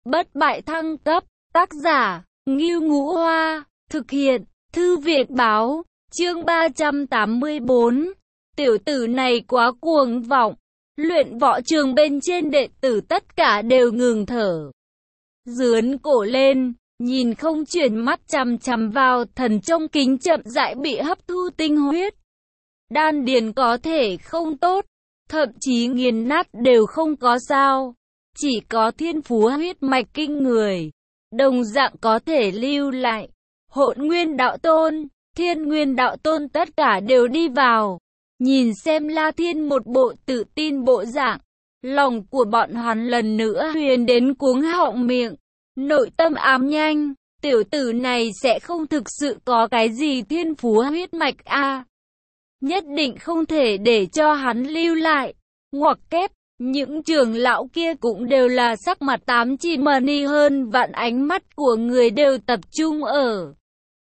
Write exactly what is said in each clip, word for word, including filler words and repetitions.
bất bại thăng cấp, tác giả, Ngưu Ngũ Hoa, thực hiện, Thư viện Báo, chương ba trăm tám mươi tư. Tiểu tử này quá cuồng vọng, luyện võ trường bên trên đệ tử tất cả đều ngừng thở. Dướn cổ lên, nhìn không chuyển mắt chằm chằm vào thần trong kính chậm rãi bị hấp thu tinh huyết. Đan điền có thể không tốt, thậm chí nghiền nát đều không có sao. Chỉ có thiên phú huyết mạch kinh người, đồng dạng có thể lưu lại. Hỗn Nguyên Đạo Tôn, Thiên Nguyên Đạo Tôn tất cả đều đi vào. Nhìn xem La Thiên một bộ tự tin bộ dạng, lòng của bọn hắn lần nữa huyền đến cuống họng miệng. Nội tâm ám nhanh, tiểu tử này sẽ không thực sự có cái gì thiên phú huyết mạch a. À. Nhất định không thể để cho hắn lưu lại. Ngoặc kép, những trưởng lão kia cũng đều là sắc mặt tám chi mờ ni hơn vạn, ánh mắt của người đều tập trung ở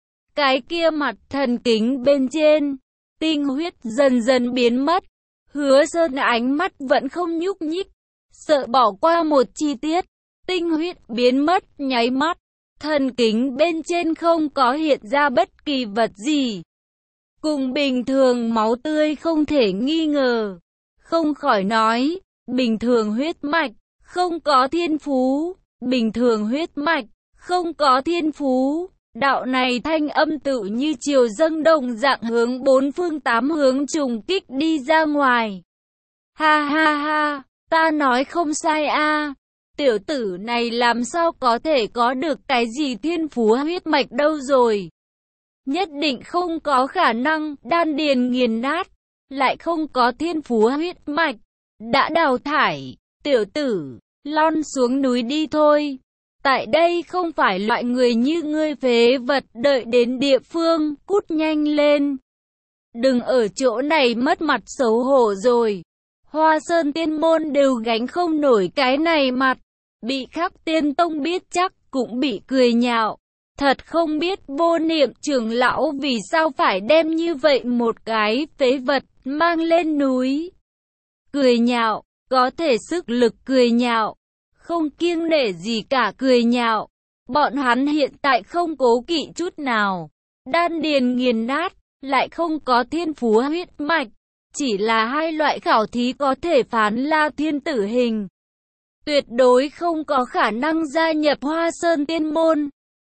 cái kia mặt thần kính bên trên. Tinh huyết dần dần biến mất. Hứa Sơn ánh mắt vẫn không nhúc nhích, sợ bỏ qua một chi tiết. Tinh huyết biến mất nháy mắt, thần kính bên trên không có hiện ra bất kỳ vật gì. Cùng bình thường máu tươi không thể nghi ngờ. Không khỏi nói, bình thường huyết mạch, không có thiên phú. Bình thường huyết mạch, không có thiên phú. Đạo này thanh âm tự như chiều dâng đồng dạng hướng bốn phương tám hướng trùng kích đi ra ngoài. Ha ha ha, ta nói không sai a. À. Tiểu tử này làm sao có thể có được cái gì thiên phú huyết mạch đâu rồi. Nhất định không có khả năng, đan điền nghiền nát, lại không có thiên phú huyết mạch. Đã đào thải, tiểu tử, lon xuống núi đi thôi. Tại đây không phải loại người như ngươi phế vật, đợi đến địa phương, cút nhanh lên. Đừng ở chỗ này mất mặt xấu hổ rồi. Hoa Sơn Tiên Môn đều gánh không nổi cái này mặt. Bị Khắc Tiên Tông biết chắc cũng bị cười nhạo. Thật không biết Vô Niệm trưởng lão vì sao phải đem như vậy một cái phế vật mang lên núi. Cười nhạo, có thể sức lực cười nhạo, không kiêng nể gì cả cười nhạo. Bọn hắn hiện tại không cố kỵ chút nào. Đan điền nghiền nát, lại không có thiên phú huyết mạch. Chỉ là hai loại khảo thí có thể phán La Thiên tử hình. Tuyệt đối không có khả năng gia nhập Hoa Sơn Tiên Môn.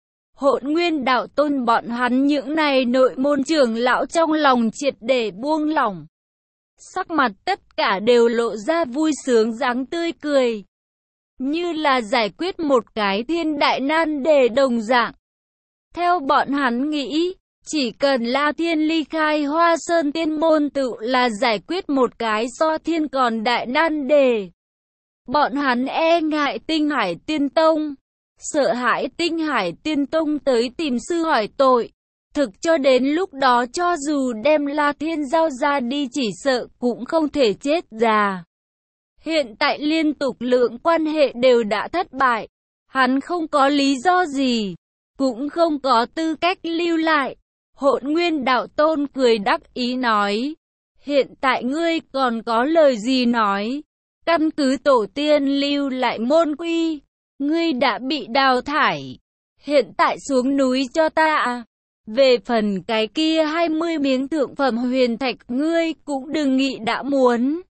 Hỗn Nguyên Đạo Tôn bọn hắn những này nội môn trưởng lão trong lòng triệt để buông lỏng. Sắc mặt tất cả đều lộ ra vui sướng dáng tươi cười. Như là giải quyết một cái thiên đại nan đề đồng dạng. Theo bọn hắn nghĩ, chỉ cần La Thiên ly khai Hoa Sơn Tiên Môn tự là giải quyết một cái so thiên còn đại nan đề. Bọn hắn e ngại Tinh Hải Tiên Tông, sợ hãi Tinh Hải Tiên Tông tới tìm sư hỏi tội. Thực cho đến lúc đó cho dù đem La Thiên giao ra đi chỉ sợ cũng không thể chết già. Hiện tại liên tục lượng quan hệ đều đã thất bại. Hắn không có lý do gì, cũng không có tư cách lưu lại. Hỗn Nguyên Đạo Tôn cười đắc ý nói. Hiện tại ngươi còn có lời gì nói? Căn cứ tổ tiên lưu lại môn quy, ngươi đã bị đào thải. Hiện tại xuống núi cho ta. Về phần cái kia hai mươi miếng thượng phẩm huyền thạch ngươi cũng đừng nghĩ đã muốn.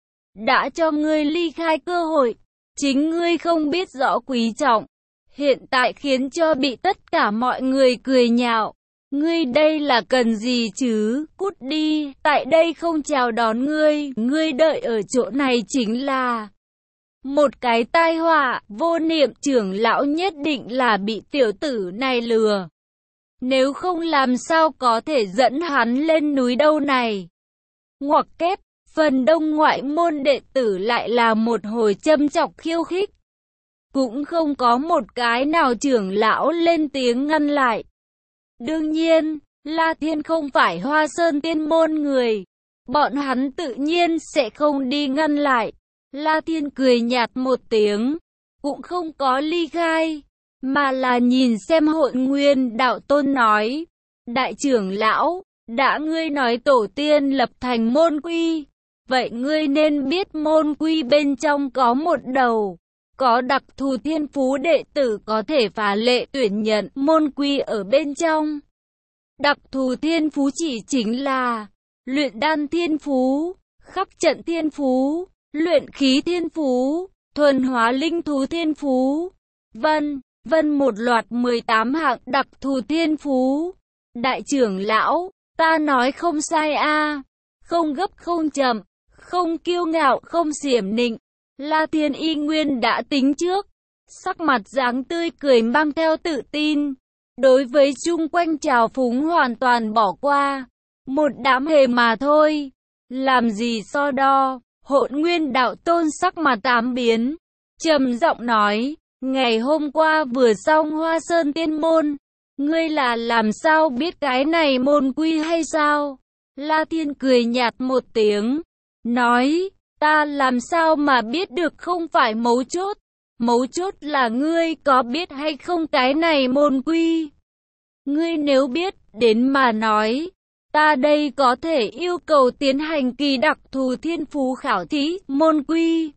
Đã cho ngươi ly khai cơ hội, chính ngươi không biết rõ quý trọng. Hiện tại khiến cho bị tất cả mọi người cười nhạo. Ngươi đây là cần gì chứ, cút đi, tại đây không chào đón ngươi, ngươi đợi ở chỗ này chính là một cái tai họa. Vô Niệm trưởng lão nhất định là bị tiểu tử này lừa. Nếu không làm sao có thể dẫn hắn lên núi đâu này. Ngoặc kép, phần đông ngoại môn đệ tử lại là một hồi châm chọc khiêu khích. Cũng không có một cái nào trưởng lão lên tiếng ngăn lại. Đương nhiên, La Thiên không phải Hoa Sơn Tiên Môn người. Bọn hắn tự nhiên sẽ không đi ngăn lại. La Thiên cười nhạt một tiếng, cũng không có ly khai, mà là nhìn xem Hỗn Nguyên Đạo Tôn nói. Đại trưởng lão, đã ngươi nói tổ tiên lập thành môn quy, vậy ngươi nên biết môn quy bên trong có một đầu. có đặc thù thiên phú đệ tử có thể phá lệ tuyển nhận môn quy ở bên trong. Đặc thù thiên phú chỉ chính là luyện đan thiên phú, khắc trận thiên phú, luyện khí thiên phú, thuần hóa linh thú thiên phú, vân vân một loạt mười tám hạng đặc thù thiên phú. Đại trưởng lão, ta nói không sai a, à. Không gấp không chậm, không kiêu ngạo không xiểm nịnh. La Thiên y nguyên đã tính trước, sắc mặt dáng tươi cười mang theo tự tin. Đối với chung quanh trào phúng hoàn toàn bỏ qua, một đám hề mà thôi. Làm gì so đo, Hỗn Nguyên đạo tôn sắc mặt tám biến, trầm giọng nói, ngày hôm qua vừa xong Hoa Sơn tiên môn, ngươi là làm sao biết cái này môn quy hay sao? La Thiên cười nhạt một tiếng, nói, ta làm sao mà biết được không phải mấu chốt, mấu chốt là ngươi có biết hay không cái này môn quy. Ngươi nếu biết, đến mà nói, ta đây có thể yêu cầu tiến hành kỳ đặc thù thiên phú khảo thí, môn quy.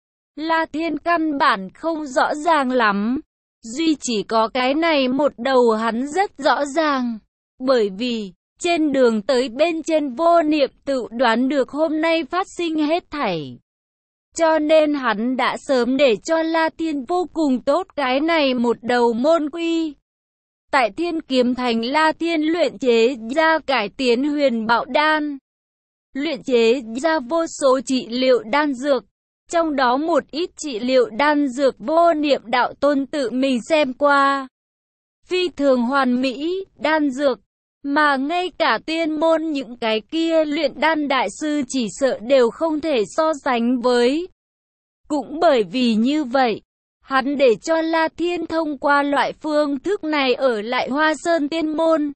La Thiên căn bản không rõ ràng lắm, duy chỉ có cái này một đầu hắn rất rõ ràng, bởi vì, trên đường tới bên trên vô niệm tự đoán được hôm nay phát sinh hết thảy. Cho nên hắn đã sớm để cho La Thiên vô cùng tốt cái này một đầu môn quy. Tại Thiên Kiếm Thành, La Thiên luyện chế ra cải tiến huyền bạo đan, luyện chế ra vô số trị liệu đan dược, trong đó một ít trị liệu đan dược vô niệm đạo tôn tự mình xem qua, phi thường hoàn mỹ, đan dược, mà ngay cả tiên môn những cái kia luyện đan đại sư chỉ sợ đều không thể so sánh với. Cũng bởi vì như vậy, hắn để cho La Thiên thông qua loại phương thức này ở lại Hoa Sơn tiên môn.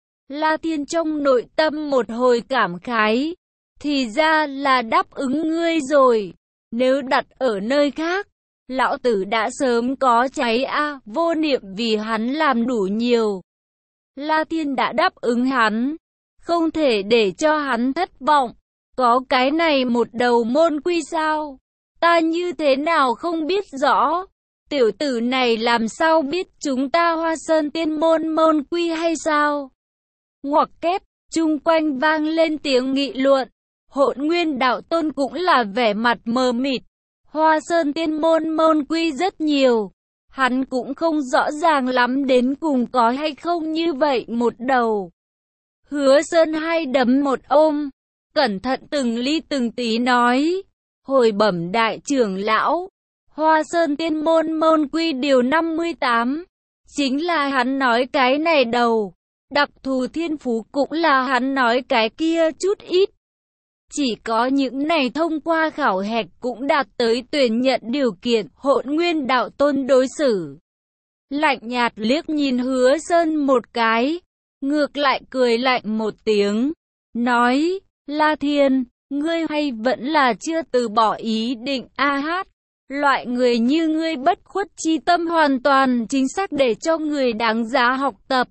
La Thiên trong nội tâm một hồi cảm khái, thì ra là đáp ứng ngươi rồi, nếu đặt ở nơi khác, lão tử đã sớm có cháy a, à, vô niệm vì hắn làm đủ nhiều. La Thiên đã đáp ứng hắn, không thể để cho hắn thất vọng, có cái này một đầu môn quy sao? Ta như thế nào không biết rõ? Tiểu tử này làm sao biết chúng ta Hoa Sơn tiên môn môn quy hay sao? Ngoặc kép, chung quanh vang lên tiếng nghị luận. Hỗn Nguyên đạo tôn cũng là vẻ mặt mờ mịt. Hoa Sơn tiên môn môn quy rất nhiều, hắn cũng không rõ ràng lắm đến cùng có hay không như vậy một đầu. Hứa Sơn hai đấm một ôm, cẩn thận từng ly từng tí nói, hồi bẩm đại trưởng lão, Hoa Sơn tiên môn môn quy điều năm mươi tám, chính là hắn nói cái này đầu, đặc thù thiên phú cũng là hắn nói cái kia chút ít. Chỉ có những này thông qua khảo hạch cũng đạt tới tuyển nhận điều kiện. Hỗn Nguyên đạo tôn đối xử lạnh nhạt liếc nhìn Hứa Sơn một cái, ngược lại cười lạnh một tiếng, nói, La Thiên, ngươi hay vẫn là chưa từ bỏ ý định a hát. Loại người như ngươi bất khuất chi tâm hoàn toàn chính xác để cho người đáng giá học tập.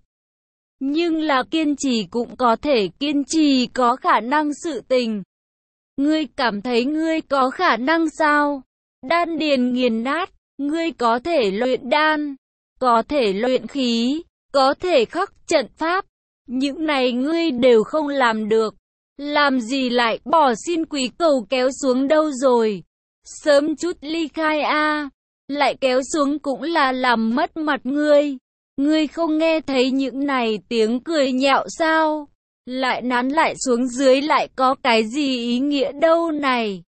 Nhưng là kiên trì cũng có thể kiên trì có khả năng sự tình. Ngươi cảm thấy ngươi có khả năng sao? Đan điền nghiền nát, ngươi có thể luyện đan, có thể luyện khí, có thể khắc trận pháp. Những này ngươi đều không làm được. Làm gì lại bỏ xin quý cầu kéo xuống đâu rồi? Sớm chút ly khai a, à. Lại kéo xuống cũng là làm mất mặt ngươi. Ngươi không nghe thấy những này tiếng cười nhạo sao? Lại nán lại xuống dưới lại có cái gì ý nghĩa đâu này?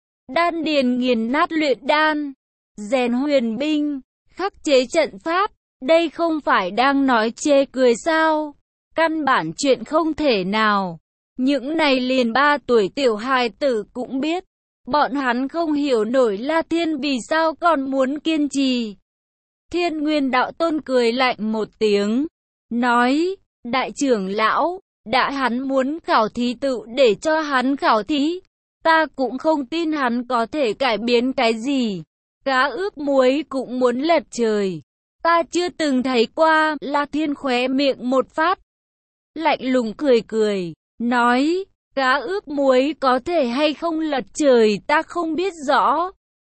Đan điền nghiền nát luyện đan, rèn huyền binh, khắc chế trận pháp, đây không phải đang nói chê cười sao? Căn bản chuyện không thể nào. Những này liền ba tuổi tiểu hài tử cũng biết. Bọn hắn không hiểu nổi La Thiên vì sao còn muốn kiên trì. Thiên Nguyên đạo tôn cười lạnh một tiếng, nói, đại trưởng lão, đã hắn muốn khảo thí tự để cho hắn khảo thí, ta cũng không tin hắn có thể cải biến cái gì. Cá ướp muối cũng muốn lật trời, ta chưa từng thấy qua. La Thiên khóe miệng một phát, lạnh lùng cười cười, nói, cá ướp muối có thể hay không lật trời ta không biết rõ.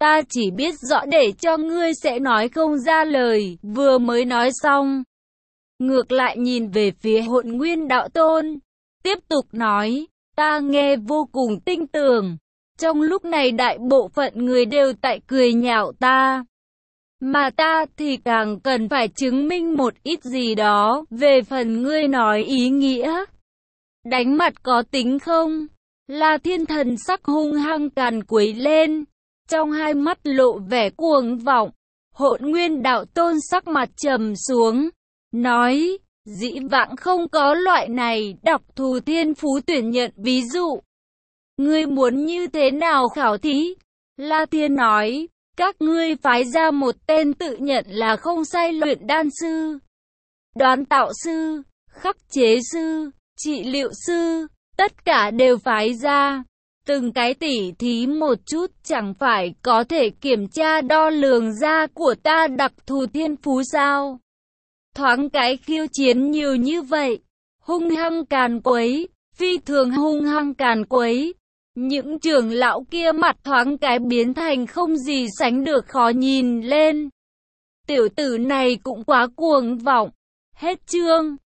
ta chỉ biết rõ để cho ngươi sẽ nói không ra lời, vừa mới nói xong. Ngược lại nhìn về phía Hỗn Nguyên Đạo Tôn, tiếp tục nói, ta nghe vô cùng tinh tường. Trong lúc này đại bộ phận người đều tại cười nhạo ta. Mà ta thì càng cần phải chứng minh một ít gì đó, về phần ngươi nói ý nghĩa. Đánh mặt có tính không? La Thiên thần sắc hung hăng càn quấy lên, trong hai mắt lộ vẻ cuồng vọng. Hỗn Nguyên Đạo Tôn sắc mặt trầm xuống, nói, dĩ vãng không có loại này, đặc thù thiên phú tuyển nhận ví dụ. Ngươi muốn như thế nào khảo thí? La Thiên nói, các ngươi phái ra một tên tự nhận là không sai luyện đan sư, đoán tạo sư, khắc chế sư, trị liệu sư, tất cả đều phái ra. Từng cái tỉ thí một chút chẳng phải có thể kiểm tra đo lường ra của ta đặc thù thiên phú sao? Thoáng cái khiêu chiến nhiều như vậy, hung hăng càn quấy, phi thường hung hăng càn quấy. Những trưởng lão kia mặt thoáng cái biến thành không gì sánh được khó nhìn lên. Tiểu tử này cũng quá cuồng vọng. Hết chương.